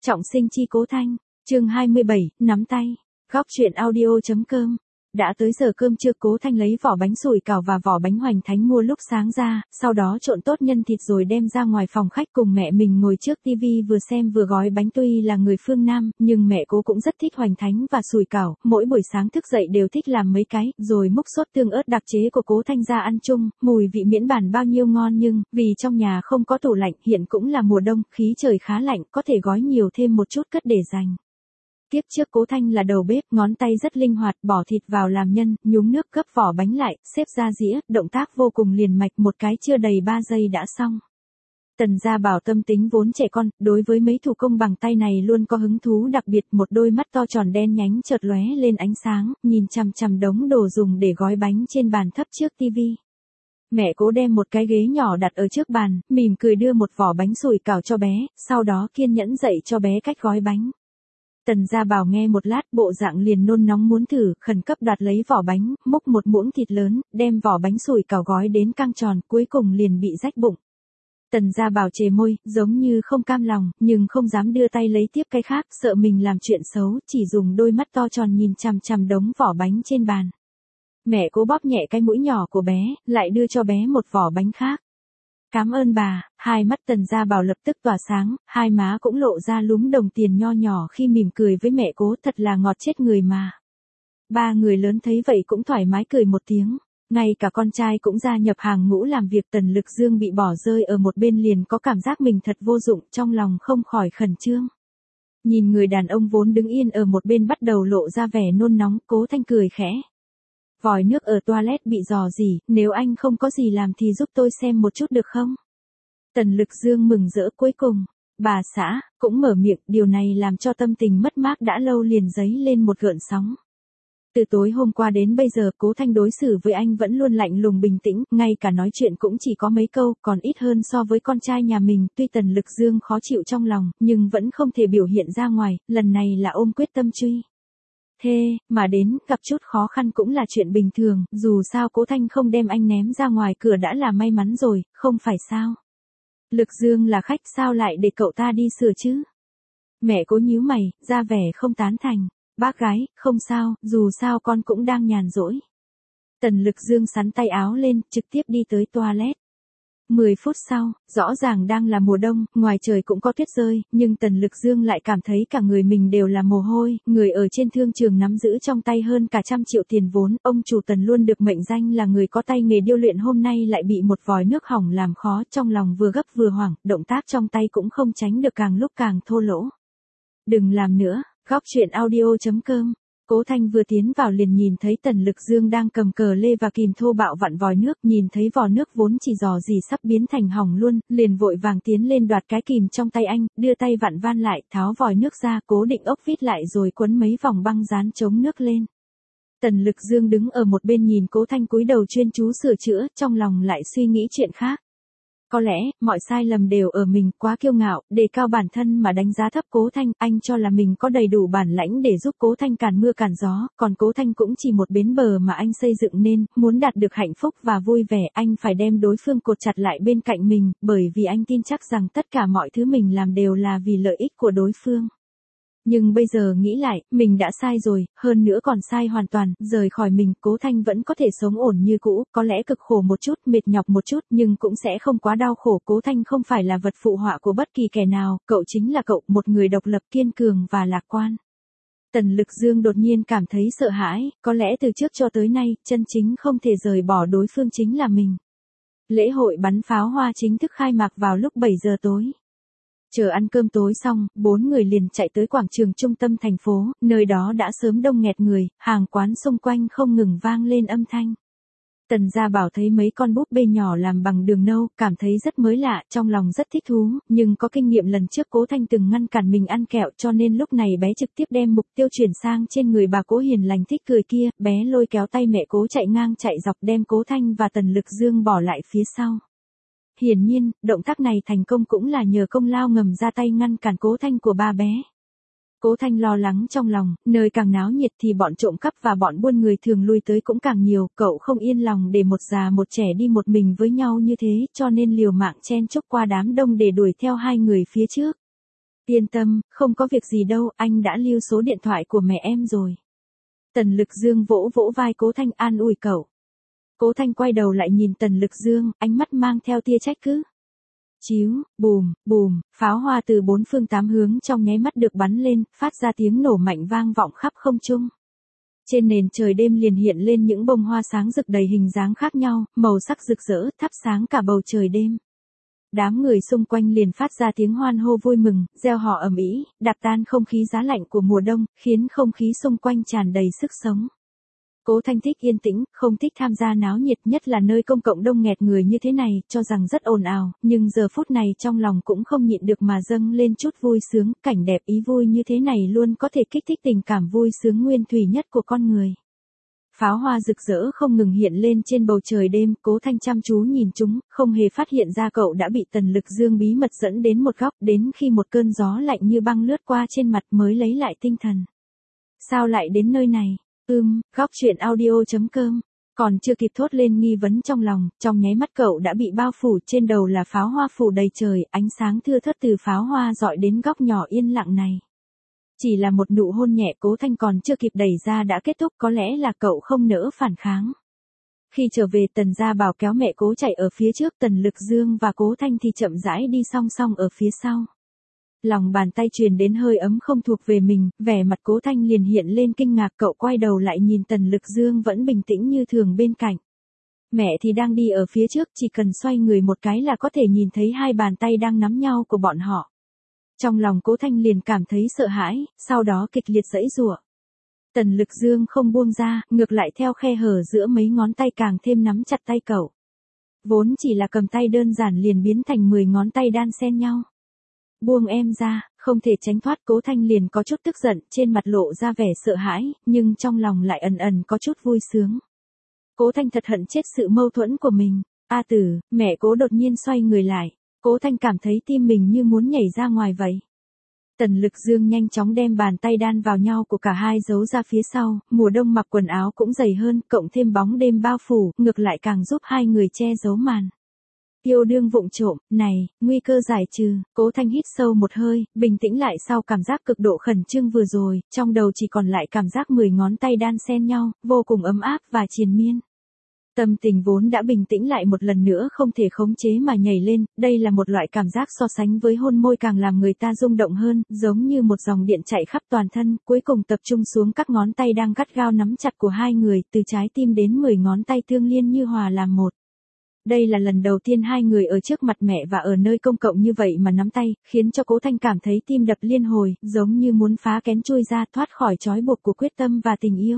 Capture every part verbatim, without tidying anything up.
Trọng sinh chi Cố Thanh, chương hai mươi bảy, nắm tay. Góc truyện audio chấm com. Đã tới giờ cơm trưa, Cố Thanh lấy vỏ bánh sủi cảo và vỏ bánh hoành thánh mua lúc sáng ra, sau đó trộn tốt nhân thịt rồi đem ra ngoài phòng khách cùng mẹ mình ngồi trước tivi vừa xem vừa gói bánh. Tuy là người phương Nam, nhưng mẹ Cố cũng rất thích hoành thánh và sủi cảo, mỗi buổi sáng thức dậy đều thích làm mấy cái, rồi múc sốt tương ớt đặc chế của Cố Thanh ra ăn chung, mùi vị miễn bàn bao nhiêu ngon. Nhưng vì trong nhà không có tủ lạnh, hiện cũng là mùa đông, khí trời khá lạnh, có thể gói nhiều thêm một chút cất để dành. Tiếp trước Cố Thanh là đầu bếp, ngón tay rất linh hoạt, bỏ thịt vào làm nhân, nhúng nước gấp vỏ bánh lại, xếp ra dĩa, động tác vô cùng liền mạch, một cái chưa đầy ba giây đã xong. Tần Gia Bảo tâm tính vốn trẻ con, đối với mấy thủ công bằng tay này luôn có hứng thú đặc biệt, một đôi mắt to tròn đen nhánh chợt lóe lên ánh sáng, nhìn chằm chằm đống đồ dùng để gói bánh trên bàn thấp trước tivi. Mẹ Cố đem một cái ghế nhỏ đặt ở trước bàn, mỉm cười đưa một vỏ bánh sủi cảo cho bé, sau đó kiên nhẫn dạy cho bé cách gói bánh. Tần Gia Bảo nghe một lát, bộ dạng liền nôn nóng muốn thử, khẩn cấp đoạt lấy vỏ bánh, múc một muỗng thịt lớn, đem vỏ bánh sủi cảo gói đến căng tròn, cuối cùng liền bị rách bụng. Tần Gia Bảo chề môi, giống như không cam lòng, nhưng không dám đưa tay lấy tiếp cái khác, sợ mình làm chuyện xấu, chỉ dùng đôi mắt to tròn nhìn chằm chằm đống vỏ bánh trên bàn. Mẹ Cố bóp nhẹ cái mũi nhỏ của bé, lại đưa cho bé một vỏ bánh khác. Cảm ơn bà. Hai mắt Tần Gia Bảo lập tức tỏa sáng, hai má cũng lộ ra lúm đồng tiền nho nhỏ khi mỉm cười với mẹ Cố, thật là ngọt chết người mà. Ba người lớn thấy vậy cũng thoải mái cười một tiếng, ngay cả con trai cũng gia nhập hàng ngũ làm việc. Tần Lực Dương bị bỏ rơi ở một bên liền có cảm giác mình thật vô dụng, trong lòng không khỏi khẩn trương. Nhìn người đàn ông vốn đứng yên ở một bên bắt đầu lộ ra vẻ nôn nóng, Cố Thanh cười khẽ. Vòi nước ở toilet bị rò rỉ, nếu anh không có gì làm thì giúp tôi xem một chút được không? Tần Lực Dương mừng rỡ, cuối cùng, bà xã, cũng mở miệng, điều này làm cho tâm tình mất mát đã lâu liền dấy lên một gợn sóng. Từ tối hôm qua đến bây giờ, Cố Thanh đối xử với anh vẫn luôn lạnh lùng bình tĩnh, ngay cả nói chuyện cũng chỉ có mấy câu, còn ít hơn so với con trai nhà mình. Tuy Tần Lực Dương khó chịu trong lòng, nhưng vẫn không thể biểu hiện ra ngoài, lần này là ôm quyết tâm truy. Thế, mà đến, gặp chút khó khăn cũng là chuyện bình thường, dù sao Cố Thanh không đem anh ném ra ngoài cửa đã là may mắn rồi, không phải sao? Lực Dương là khách, sao lại để cậu ta đi sửa chứ? Mẹ Cố nhíu mày, ra vẻ không tán thành. Bác gái, không sao, dù sao con cũng đang nhàn rỗi. Tần Lực Dương xắn tay áo lên, trực tiếp đi tới toilet. Mười phút sau, rõ ràng đang là mùa đông, ngoài trời cũng có tuyết rơi, nhưng Tần Lực Dương lại cảm thấy cả người mình đều là mồ hôi. Người ở trên thương trường nắm giữ trong tay hơn cả trăm triệu tiền vốn, ông chủ Tần luôn được mệnh danh là người có tay nghề điêu luyện, hôm nay lại bị một vòi nước hỏng làm khó, trong lòng vừa gấp vừa hoảng, động tác trong tay cũng không tránh được càng lúc càng thô lỗ. Đừng làm nữa. Góc truyện audio chấm com. Cố Thanh vừa tiến vào liền nhìn thấy Tần Lực Dương đang cầm cờ lê và kìm thô bạo vặn vòi nước, nhìn thấy vò nước vốn chỉ rò rỉ sắp biến thành hỏng luôn, liền vội vàng tiến lên đoạt cái kìm trong tay anh, đưa tay vặn van lại, tháo vòi nước ra, cố định ốc vít lại rồi quấn mấy vòng băng dán chống nước lên. Tần Lực Dương đứng ở một bên nhìn Cố Thanh cúi đầu chuyên chú sửa chữa, trong lòng lại suy nghĩ chuyện khác. Có lẽ, mọi sai lầm đều ở mình, quá kiêu ngạo, đề cao bản thân mà đánh giá thấp Cố Thanh, anh cho là mình có đầy đủ bản lãnh để giúp Cố Thanh càn mưa càn gió, còn Cố Thanh cũng chỉ một bến bờ mà anh xây dựng nên, muốn đạt được hạnh phúc và vui vẻ, anh phải đem đối phương cột chặt lại bên cạnh mình, bởi vì anh tin chắc rằng tất cả mọi thứ mình làm đều là vì lợi ích của đối phương. Nhưng bây giờ nghĩ lại, mình đã sai rồi, hơn nữa còn sai hoàn toàn, rời khỏi mình, Cố Thanh vẫn có thể sống ổn như cũ, có lẽ cực khổ một chút, mệt nhọc một chút, nhưng cũng sẽ không quá đau khổ. Cố Thanh không phải là vật phụ họa của bất kỳ kẻ nào, cậu chính là cậu, một người độc lập, kiên cường và lạc quan. Tần Lực Dương đột nhiên cảm thấy sợ hãi, có lẽ từ trước cho tới nay, chân chính không thể rời bỏ đối phương chính là mình. Lễ hội bắn pháo hoa chính thức khai mạc vào lúc bảy giờ tối. Chờ ăn cơm tối xong, bốn người liền chạy tới quảng trường trung tâm thành phố, nơi đó đã sớm đông nghẹt người, hàng quán xung quanh không ngừng vang lên âm thanh. Tần Gia Bảo thấy mấy con búp bê nhỏ làm bằng đường nâu, cảm thấy rất mới lạ, trong lòng rất thích thú, nhưng có kinh nghiệm lần trước Cố Thanh từng ngăn cản mình ăn kẹo, cho nên lúc này bé trực tiếp đem mục tiêu chuyển sang trên người bà Cố hiền lành thích cười kia, bé lôi kéo tay mẹ Cố chạy ngang chạy dọc đem Cố Thanh và Tần Lực Dương bỏ lại phía sau. Hiển nhiên, động tác này thành công cũng là nhờ công lao ngầm ra tay ngăn cản Cố Thanh của ba bé. Cố Thanh lo lắng trong lòng, nơi càng náo nhiệt thì bọn trộm cắp và bọn buôn người thường lui tới cũng càng nhiều, cậu không yên lòng để một già một trẻ đi một mình với nhau như thế, cho nên liều mạng chen chúc qua đám đông để đuổi theo hai người phía trước. Yên tâm, không có việc gì đâu, anh đã lưu số điện thoại của mẹ em rồi. Tần Lực Dương vỗ vỗ vai Cố Thanh an ủi cậu. Cố Thanh quay đầu lại nhìn Tần Lực Dương, ánh mắt mang theo tia trách cứ. Chíu, bùm, bùm, pháo hoa từ bốn phương tám hướng trong nháy mắt được bắn lên, phát ra tiếng nổ mạnh vang vọng khắp không trung. Trên nền trời đêm liền hiện lên những bông hoa sáng rực đầy hình dáng khác nhau, màu sắc rực rỡ, thắp sáng cả bầu trời đêm. Đám người xung quanh liền phát ra tiếng hoan hô vui mừng, reo hò ầm ĩ, đạp tan không khí giá lạnh của mùa đông, khiến không khí xung quanh tràn đầy sức sống. Cố Thanh thích yên tĩnh, không thích tham gia náo nhiệt, nhất là nơi công cộng đông nghẹt người như thế này, cho rằng rất ồn ào, nhưng giờ phút này trong lòng cũng không nhịn được mà dâng lên chút vui sướng, cảnh đẹp ý vui như thế này luôn có thể kích thích tình cảm vui sướng nguyên thủy nhất của con người. Pháo hoa rực rỡ không ngừng hiện lên trên bầu trời đêm, Cố Thanh chăm chú nhìn chúng, không hề phát hiện ra cậu đã bị Tần Lực Dương bí mật dẫn đến một góc, đến khi một cơn gió lạnh như băng lướt qua trên mặt mới lấy lại tinh thần. Sao lại đến nơi này? Ưm, góc truyện audio chấm com. Còn chưa kịp thốt lên nghi vấn trong lòng, trong nháy mắt cậu đã bị bao phủ, trên đầu là pháo hoa phủ đầy trời, ánh sáng thưa thớt từ pháo hoa dọi đến góc nhỏ yên lặng này. Chỉ là một nụ hôn nhẹ Cố Thanh còn chưa kịp đẩy ra đã kết thúc, có lẽ là cậu không nỡ phản kháng. Khi trở về Tần Gia Bảo kéo mẹ Cố chạy ở phía trước, Tần Lực Dương và Cố Thanh thì chậm rãi đi song song ở phía sau. Lòng bàn tay truyền đến hơi ấm không thuộc về mình, vẻ mặt Cố Thanh liền hiện lên kinh ngạc, cậu quay đầu lại nhìn Tần Lực Dương vẫn bình tĩnh như thường bên cạnh. Mẹ thì đang đi ở phía trước, chỉ cần xoay người một cái là có thể nhìn thấy hai bàn tay đang nắm nhau của bọn họ. Trong lòng Cố Thanh liền cảm thấy sợ hãi, sau đó kịch liệt giãy giụa. Tần Lực Dương không buông ra, ngược lại theo khe hở giữa mấy ngón tay càng thêm nắm chặt tay cậu. Vốn chỉ là cầm tay đơn giản liền biến thành mười ngón tay đan xen nhau. Buông em ra, không thể tránh thoát, Cố Thanh liền có chút tức giận, trên mặt lộ ra vẻ sợ hãi, nhưng trong lòng lại ẩn ẩn có chút vui sướng. Cố Thanh thật hận chết sự mâu thuẫn của mình. A Tử, mẹ Cố đột nhiên xoay người lại. Cố Thanh cảm thấy tim mình như muốn nhảy ra ngoài vậy. Tần Lực Dương nhanh chóng đem bàn tay đan vào nhau của cả hai giấu ra phía sau, mùa đông mặc quần áo cũng dày hơn, cộng thêm bóng đêm bao phủ, ngược lại càng giúp hai người che giấu màn. Yêu đương vụng trộm, này, nguy cơ giải trừ, Cố Thanh hít sâu một hơi, bình tĩnh lại sau cảm giác cực độ khẩn trương vừa rồi, trong đầu chỉ còn lại cảm giác mười ngón tay đan xen nhau, vô cùng ấm áp và triền miên. Tâm tình vốn đã bình tĩnh lại một lần nữa không thể khống chế mà nhảy lên, đây là một loại cảm giác so sánh với hôn môi càng làm người ta rung động hơn, giống như một dòng điện chạy khắp toàn thân, cuối cùng tập trung xuống các ngón tay đang gắt gao nắm chặt của hai người, từ trái tim đến mười ngón tay tương liên như hòa làm một. Đây là lần đầu tiên hai người ở trước mặt mẹ và ở nơi công cộng như vậy mà nắm tay, khiến cho Cố Thanh cảm thấy tim đập liên hồi, giống như muốn phá kén chui ra, thoát khỏi trói buộc của quyết tâm và tình yêu.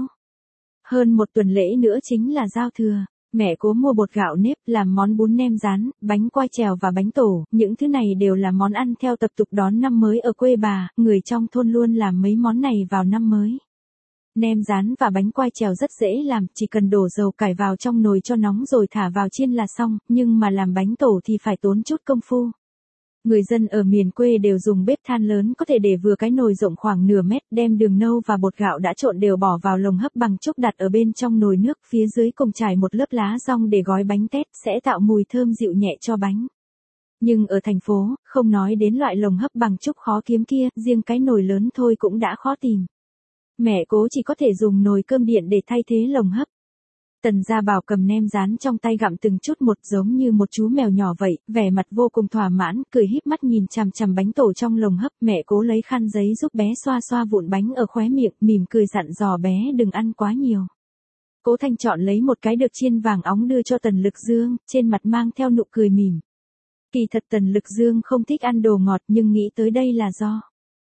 Hơn một tuần lễ nữa chính là giao thừa, mẹ Cố mua bột gạo nếp, làm món bún nem rán, bánh quai trèo và bánh tổ, những thứ này đều là món ăn theo tập tục đón năm mới ở quê bà, người trong thôn luôn làm mấy món này vào năm mới. Nem rán và bánh quai trèo rất dễ làm, chỉ cần đổ dầu cải vào trong nồi cho nóng rồi thả vào chiên là xong, nhưng mà làm bánh tổ thì phải tốn chút công phu. Người dân ở miền quê đều dùng bếp than lớn, có thể để vừa cái nồi rộng khoảng nửa mét, đem đường nâu và bột gạo đã trộn đều bỏ vào lồng hấp bằng trúc đặt ở bên trong nồi nước, phía dưới cùng trải một lớp lá dong để gói bánh tét, sẽ tạo mùi thơm dịu nhẹ cho bánh. Nhưng ở thành phố, không nói đến loại lồng hấp bằng trúc khó kiếm kia, riêng cái nồi lớn thôi cũng đã khó tìm. Mẹ Cố chỉ có thể dùng nồi cơm điện để thay thế lồng hấp. Tần Gia Bảo cầm nem rán trong tay gặm từng chút một, giống như một chú mèo nhỏ vậy, vẻ mặt vô cùng thỏa mãn, cười híp mắt nhìn chằm chằm bánh tổ trong lồng hấp. Mẹ Cố lấy khăn giấy giúp bé xoa xoa vụn bánh ở khóe miệng, mỉm cười dặn dò bé đừng ăn quá nhiều. Cố Thanh chọn lấy một cái được chiên vàng óng đưa cho Tần Lực Dương, trên mặt mang theo nụ cười mỉm. Kỳ thật Tần Lực Dương không thích ăn đồ ngọt, nhưng nghĩ tới đây là do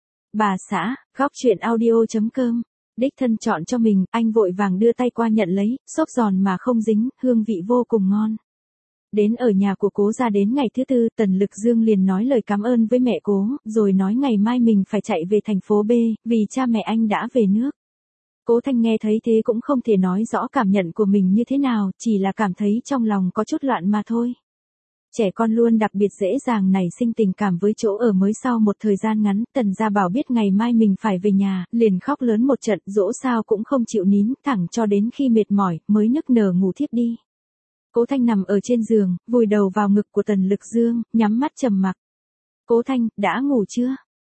bà xã, góc truyện audio chấm com đích thân chọn cho mình, anh vội vàng đưa tay qua nhận lấy, xốp giòn mà không dính, hương vị vô cùng ngon. Đến ở nhà của Cố ra đến ngày thứ tư, Tần Lực Dương liền nói lời cảm ơn với mẹ Cố, rồi nói ngày mai mình phải chạy về thành phố B, vì cha mẹ anh đã về nước. Cố Thanh nghe thấy thế cũng không thể nói rõ cảm nhận của mình như thế nào, chỉ là cảm thấy trong lòng có chút loạn mà thôi. Trẻ con luôn đặc biệt dễ dàng nảy sinh tình cảm với chỗ ở mới sau một thời gian ngắn, Tần Gia Bảo biết ngày mai mình phải về nhà, liền khóc lớn một trận, dỗ sao cũng không chịu nín, thẳng cho đến khi mệt mỏi, mới nức nở ngủ thiếp đi. Cố Thanh nằm ở trên giường, vùi đầu vào ngực của Tần Lực Dương, nhắm mắt trầm mặc. Cố Thanh, đã ngủ chưa?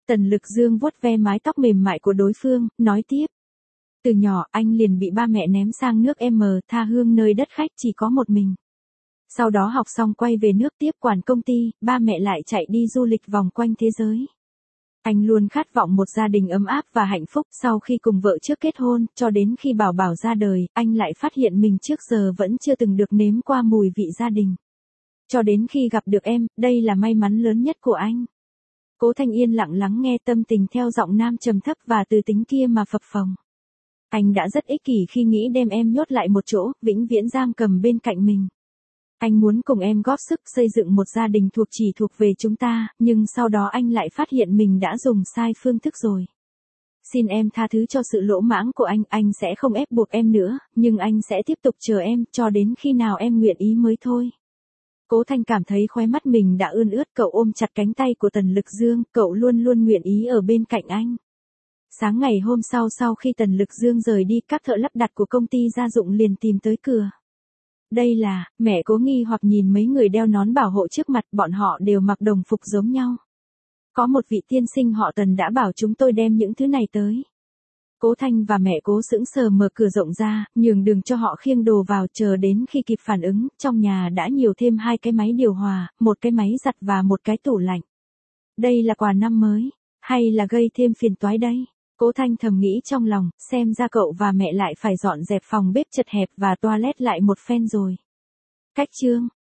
Tần Lực Dương vuốt ve mái tóc mềm mại của đối phương, nói tiếp. Từ nhỏ anh liền bị ba mẹ ném sang nước M tha hương nơi đất khách chỉ có một mình. Sau đó học xong quay về nước tiếp quản công ty, ba mẹ lại chạy đi du lịch vòng quanh thế giới. Anh luôn khát vọng một gia đình ấm áp và hạnh phúc. Sau khi cùng vợ trước kết hôn, cho đến khi Bảo Bảo ra đời, anh lại phát hiện mình trước giờ vẫn chưa từng được nếm qua mùi vị gia đình. Cho đến khi gặp được em, đây là may mắn lớn nhất của anh. Cố Thanh yên lặng lắng nghe tâm tình theo giọng nam trầm thấp và từ tính kia mà phập phồng. Anh đã rất ích kỷ khi nghĩ đem em nhốt lại một chỗ, vĩnh viễn giam cầm bên cạnh mình. Anh muốn cùng em góp sức xây dựng một gia đình thuộc chỉ thuộc về chúng ta, nhưng sau đó anh lại phát hiện mình đã dùng sai phương thức rồi. Xin em tha thứ cho sự lỗ mãng của anh, anh sẽ không ép buộc em nữa, nhưng anh sẽ tiếp tục chờ em, cho đến khi nào em nguyện ý mới thôi. Cố Thanh cảm thấy khóe mắt mình đã ươn ướt, cậu ôm chặt cánh tay của Tần Lực Dương, cậu luôn luôn nguyện ý ở bên cạnh anh. Sáng ngày hôm sau sau khi Tần Lực Dương rời đi, các thợ lắp đặt của công ty gia dụng liền tìm tới cửa. Đây là, mẹ Cố nghi hoặc nhìn mấy người đeo nón bảo hộ trước mặt, bọn họ đều mặc đồng phục giống nhau. Có một vị tiên sinh họ Tần đã bảo chúng tôi đem những thứ này tới. Cố Thanh và mẹ Cố sững sờ mở cửa rộng ra, nhường đường cho họ khiêng đồ vào, chờ đến khi kịp phản ứng, trong nhà đã nhiều thêm hai cái máy điều hòa, một cái máy giặt và một cái tủ lạnh. Đây là quà năm mới, hay là gây thêm phiền toái đây? Cố Thanh thầm nghĩ trong lòng, xem ra cậu và mẹ lại phải dọn dẹp phòng bếp chật hẹp và toilet lại một phen rồi. Cách chương